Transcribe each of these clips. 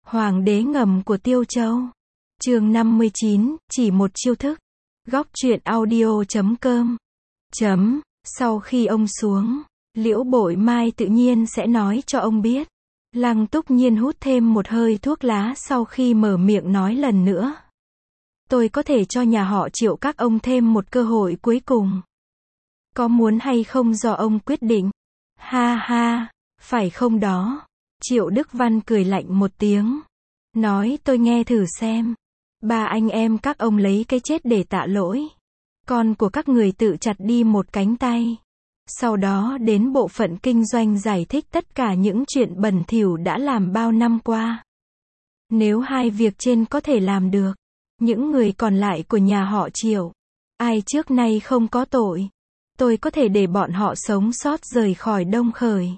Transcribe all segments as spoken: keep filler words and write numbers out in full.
Hoàng đế ngầm của Tiêu Châu. Chương năm mươi chín, chỉ một chiêu thức. Góc truyện audio chấm com. Chấm, sau khi ông xuống, Liễu Bội Mai tự nhiên sẽ nói cho ông biết. Lăng Túc Nhiên hút thêm một hơi thuốc lá sau khi mở miệng nói lần nữa. Tôi có thể cho nhà họ Triệu các ông thêm một cơ hội cuối cùng. Có muốn hay không do ông quyết định. Ha ha, phải không đó. Triệu Đức Văn cười lạnh một tiếng. Nói tôi nghe thử xem. Ba anh em các ông lấy cái chết để tạ lỗi. Con của các người tự chặt đi một cánh tay. Sau đó đến bộ phận kinh doanh giải thích tất cả những chuyện bẩn thỉu đã làm bao năm qua. Nếu hai việc trên có thể làm được, những người còn lại của nhà họ Triệu, ai trước nay không có tội, tôi có thể để bọn họ sống sót rời khỏi Đông Khởi.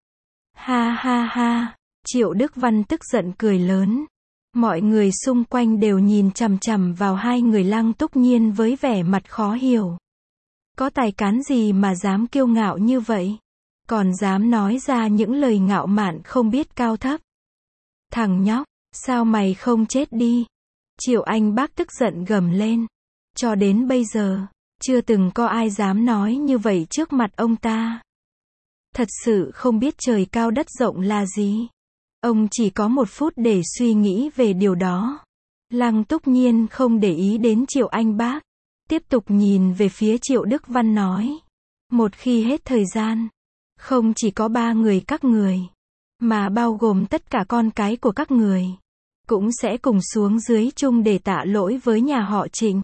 Ha ha ha, Triệu Đức Văn tức giận cười lớn. Mọi người xung quanh đều nhìn chằm chằm vào hai người Lăng Túc Nhiên với vẻ mặt khó hiểu. Có tài cán gì mà dám kiêu ngạo như vậy? Còn dám nói ra những lời ngạo mạn không biết cao thấp. Thằng nhóc, sao mày không chết đi? Triệu Anh Bác tức giận gầm lên. Cho đến bây giờ, chưa từng có ai dám nói như vậy trước mặt ông ta. Thật sự không biết trời cao đất rộng là gì. Ông chỉ có một phút để suy nghĩ về điều đó. Lăng Túc Nhiên không để ý đến Triệu Anh Bác. Tiếp tục nhìn về phía Triệu Đức Văn nói. Một khi hết thời gian, không chỉ có ba người các người, mà bao gồm tất cả con cái của các người, cũng sẽ cùng xuống dưới chung để tạ lỗi với nhà họ Trịnh.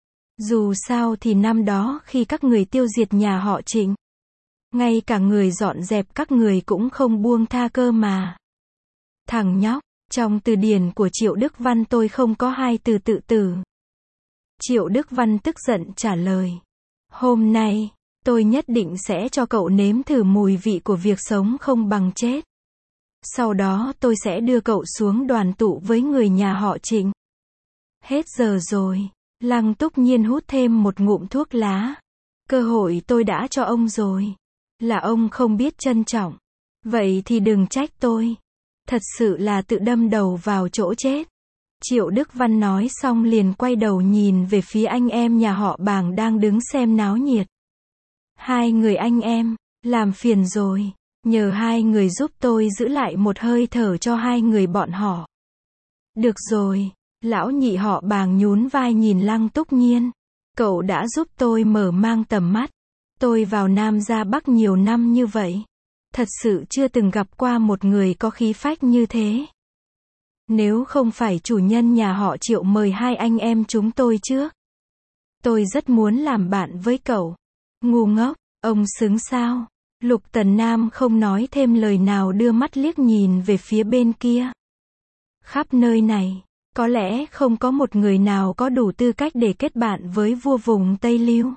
Dù sao thì năm đó khi các người tiêu diệt nhà họ Trịnh, ngay cả người dọn dẹp các người cũng không buông tha cơ mà. Thằng nhóc, trong từ điển của Triệu Đức Văn tôi không có hai từ tự tử. Triệu Đức Văn tức giận trả lời. Hôm nay, tôi nhất định sẽ cho cậu nếm thử mùi vị của việc sống không bằng chết. Sau đó tôi sẽ đưa cậu xuống đoàn tụ với người nhà họ Trịnh. Hết giờ rồi. Lăng Túc Nhiên hút thêm một ngụm thuốc lá. Cơ hội tôi đã cho ông rồi. Là ông không biết trân trọng. Vậy thì đừng trách tôi. Thật sự là tự đâm đầu vào chỗ chết. Triệu Đức Văn nói xong liền quay đầu nhìn về phía anh em nhà họ Bàng đang đứng xem náo nhiệt. Hai người anh em, làm phiền rồi. Nhờ hai người giúp tôi giữ lại một hơi thở cho hai người bọn họ. Được rồi. Lão nhị họ Bàng nhún vai nhìn Lăng Túc Nhiên. Cậu đã giúp tôi mở mang tầm mắt. Tôi vào Nam ra Bắc nhiều năm như vậy. Thật sự chưa từng gặp qua một người có khí phách như thế. Nếu không phải chủ nhân nhà họ Triệu mời hai anh em chúng tôi trước, tôi rất muốn làm bạn với cậu. Ngu ngốc, ông xứng sao? Lục Tần Nam không nói thêm lời nào đưa mắt liếc nhìn về phía bên kia. Khắp nơi này, có lẽ không có một người nào có đủ tư cách để kết bạn với vua vùng Tây Lưu.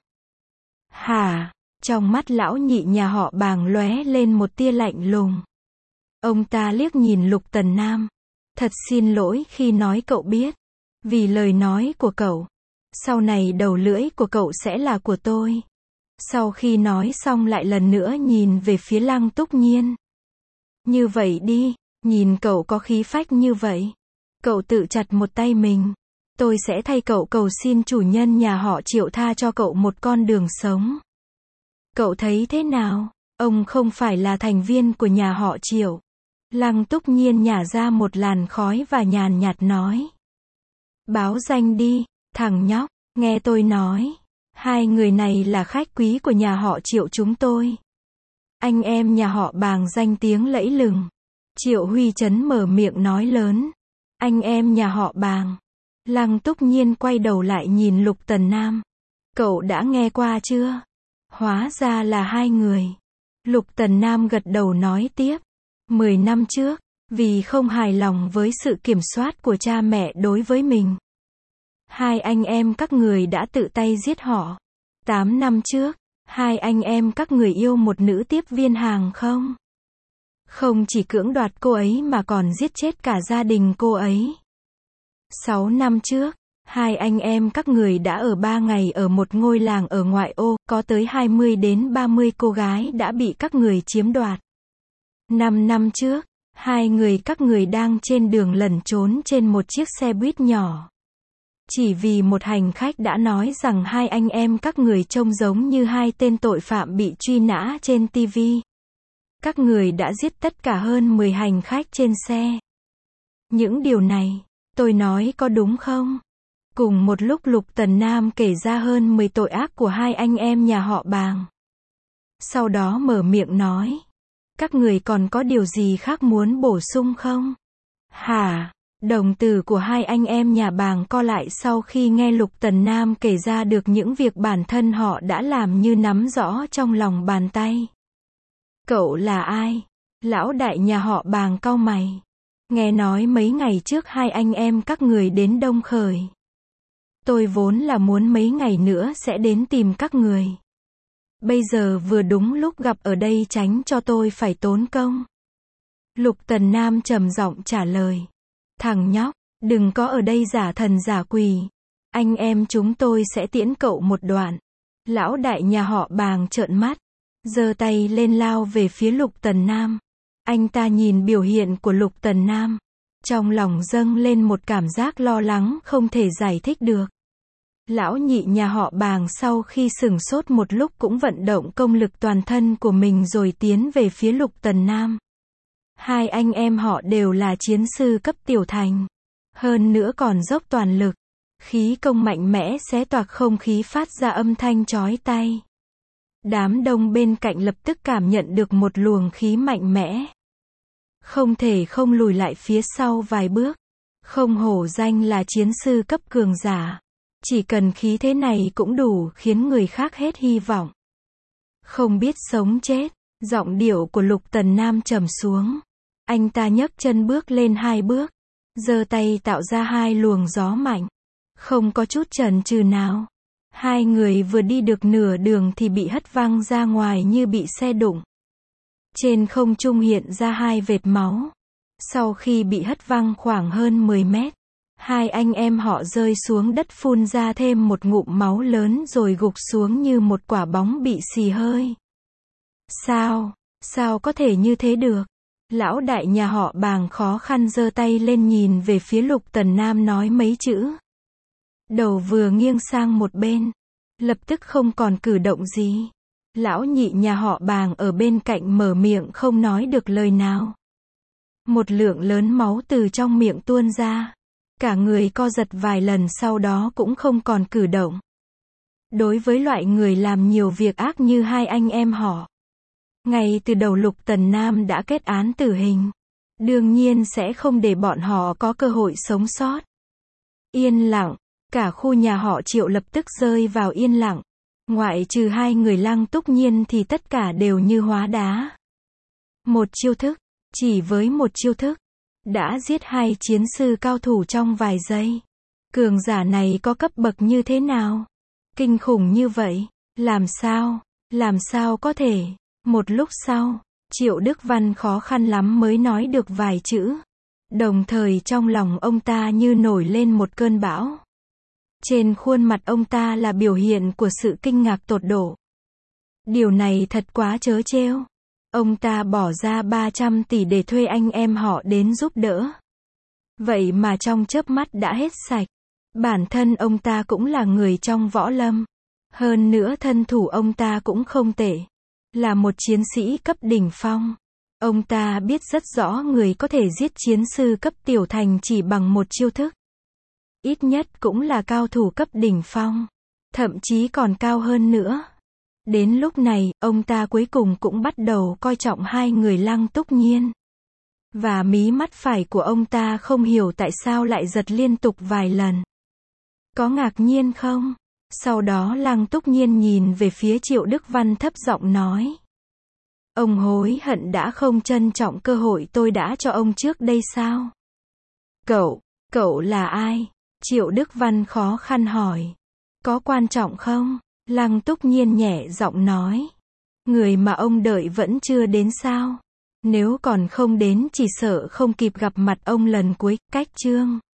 Hả? Trong mắt lão nhị nhà họ Bàng lóe lên một tia lạnh lùng. Ông ta liếc nhìn Lục Tần Nam. Thật xin lỗi khi nói cậu biết. Vì lời nói của cậu, sau này đầu lưỡi của cậu sẽ là của tôi. Sau khi nói xong lại lần nữa nhìn về phía Lăng Túc Nhiên. Như vậy đi, nhìn cậu có khí phách như vậy. Cậu tự chặt một tay mình. Tôi sẽ thay cậu cầu xin chủ nhân nhà họ Triệu tha cho cậu một con đường sống. Cậu thấy thế nào? Ông không phải là thành viên của nhà họ Triệu. Lăng Túc Nhiên nhả ra một làn khói và nhàn nhạt nói. Báo danh đi, thằng nhóc, nghe tôi nói. Hai người này là khách quý của nhà họ Triệu chúng tôi. Anh em nhà họ Bàng danh tiếng lẫy lừng. Triệu Huy Trấn mở miệng nói lớn. Anh em nhà họ Bàng. Lăng Túc Nhiên quay đầu lại nhìn Lục Tần Nam. Cậu đã nghe qua chưa? Hóa ra là hai người. Lục Tần Nam gật đầu nói tiếp. Mười năm trước, vì không hài lòng với sự kiểm soát của cha mẹ đối với mình, hai anh em các người đã tự tay giết họ. Tám năm trước, hai anh em các người yêu một nữ tiếp viên hàng không. Không chỉ cưỡng đoạt cô ấy mà còn giết chết cả gia đình cô ấy. Sáu năm trước, hai anh em các người đã ở ba ngày ở một ngôi làng ở ngoại ô, có tới hai mươi đến ba mươi cô gái đã bị các người chiếm đoạt. Năm năm trước, Hai người các người đang trên đường lẩn trốn trên một chiếc xe buýt nhỏ. Chỉ vì một hành khách đã nói rằng hai anh em các người trông giống như hai tên tội phạm bị truy nã trên ti vi. Các người đã giết tất cả hơn mười hành khách trên xe. Những điều này, tôi nói có đúng không? Cùng một lúc Lục Tần Nam kể ra hơn mười tội ác của hai anh em nhà họ Bàng. Sau đó mở miệng nói. Các người còn có điều gì khác muốn bổ sung không? Hả? Đồng tử của hai anh em nhà Bàng co lại sau khi nghe Lục Tần Nam kể ra được những việc bản thân họ đã làm như nắm rõ trong lòng bàn tay. Cậu là ai? Lão đại nhà họ Bàng cau mày. Nghe nói mấy ngày trước hai anh em các người đến Đông Khởi. Tôi vốn là muốn mấy ngày nữa sẽ đến tìm các người. Bây giờ vừa đúng lúc gặp ở đây tránh cho tôi phải tốn công. Lục Tần Nam trầm giọng trả lời. Thằng nhóc, đừng có ở đây giả thần giả quỷ. Anh em chúng tôi sẽ tiễn cậu một đoạn. Lão đại nhà họ Bàng trợn mắt, giơ tay lên lao về phía Lục Tần Nam. Anh ta nhìn biểu hiện của Lục Tần Nam, trong lòng dâng lên một cảm giác lo lắng không thể giải thích được. Lão nhị nhà họ Bàng sau khi sửng sốt một lúc cũng vận động công lực toàn thân của mình rồi tiến về phía Lục Tần Nam. Hai anh em họ đều là chiến sư cấp tiểu thành. Hơn nữa còn dốc toàn lực. Khí công mạnh mẽ xé toạc không khí phát ra âm thanh chói tai. Đám đông bên cạnh lập tức cảm nhận được một luồng khí mạnh mẽ. Không thể không lùi lại phía sau vài bước. Không hổ danh là chiến sư cấp cường giả. Chỉ cần khí thế này cũng đủ khiến người khác hết hy vọng. Không biết sống chết, giọng điệu của Lục Tần Nam trầm xuống. Anh ta nhấc chân bước lên hai bước, giơ tay tạo ra hai luồng gió mạnh. Không có chút chần chừ nào. Hai người vừa đi được nửa đường thì bị hất văng ra ngoài như bị xe đụng. Trên không trung hiện ra hai vệt máu. Sau khi bị hất văng khoảng hơn mười mét, hai anh em họ rơi xuống đất phun ra thêm một ngụm máu lớn rồi gục xuống như một quả bóng bị xì hơi. Sao? Sao có thể như thế được? Lão đại nhà họ Bàng khó khăn giơ tay lên nhìn về phía Lục Tần Nam nói mấy chữ. Đầu vừa nghiêng sang một bên, lập tức không còn cử động gì. Lão nhị nhà họ Bàng ở bên cạnh mở miệng không nói được lời nào. Một lượng lớn máu từ trong miệng tuôn ra. Cả người co giật vài lần sau đó cũng không còn cử động. Đối với loại người làm nhiều việc ác như hai anh em họ, ngay từ đầu Lục Tần Nam đã kết án tử hình. Đương nhiên sẽ không để bọn họ có cơ hội sống sót. Yên lặng, cả khu nhà họ Triệu lập tức rơi vào yên lặng. Ngoại trừ hai người Lăng Túc Nhiên thì tất cả đều như hóa đá. Một chiêu thức, chỉ với một chiêu thức, đã giết hai chiến sư cao thủ trong vài giây. Cường giả này có cấp bậc như thế nào? Kinh khủng như vậy, làm sao, làm sao có thể? Một lúc sau, Triệu Đức Văn khó khăn lắm mới nói được vài chữ. Đồng thời trong lòng ông ta như nổi lên một cơn bão. Trên khuôn mặt ông ta là biểu hiện của sự kinh ngạc tột độ. Điều này thật quá trớ trêu. Ông ta bỏ ra ba trăm tỷ để thuê anh em họ đến giúp đỡ. Vậy mà trong chớp mắt đã hết sạch. Bản thân ông ta cũng là người trong võ lâm. Hơn nữa thân thủ ông ta cũng không tệ. Là một chiến sĩ cấp đỉnh phong. Ông ta biết rất rõ người có thể giết chiến sư cấp tiểu thành chỉ bằng một chiêu thức. Ít nhất cũng là cao thủ cấp đỉnh phong. Thậm chí còn cao hơn nữa. Đến lúc này, ông ta cuối cùng cũng bắt đầu coi trọng hai người Lăng Túc Nhiên. Và mí mắt phải của ông ta không hiểu tại sao lại giật liên tục vài lần. Có ngạc nhiên không? Sau đó Lăng Túc Nhiên nhìn về phía Triệu Đức Văn thấp giọng nói. Ông hối hận đã không trân trọng cơ hội tôi đã cho ông trước đây sao? Cậu, cậu là ai? Triệu Đức Văn khó khăn hỏi. Có quan trọng không? Lăng Túc Nhiên nhẹ giọng nói. Người mà ông đợi vẫn chưa đến sao? Nếu còn không đến chỉ sợ không kịp gặp mặt ông lần cuối. Cách chương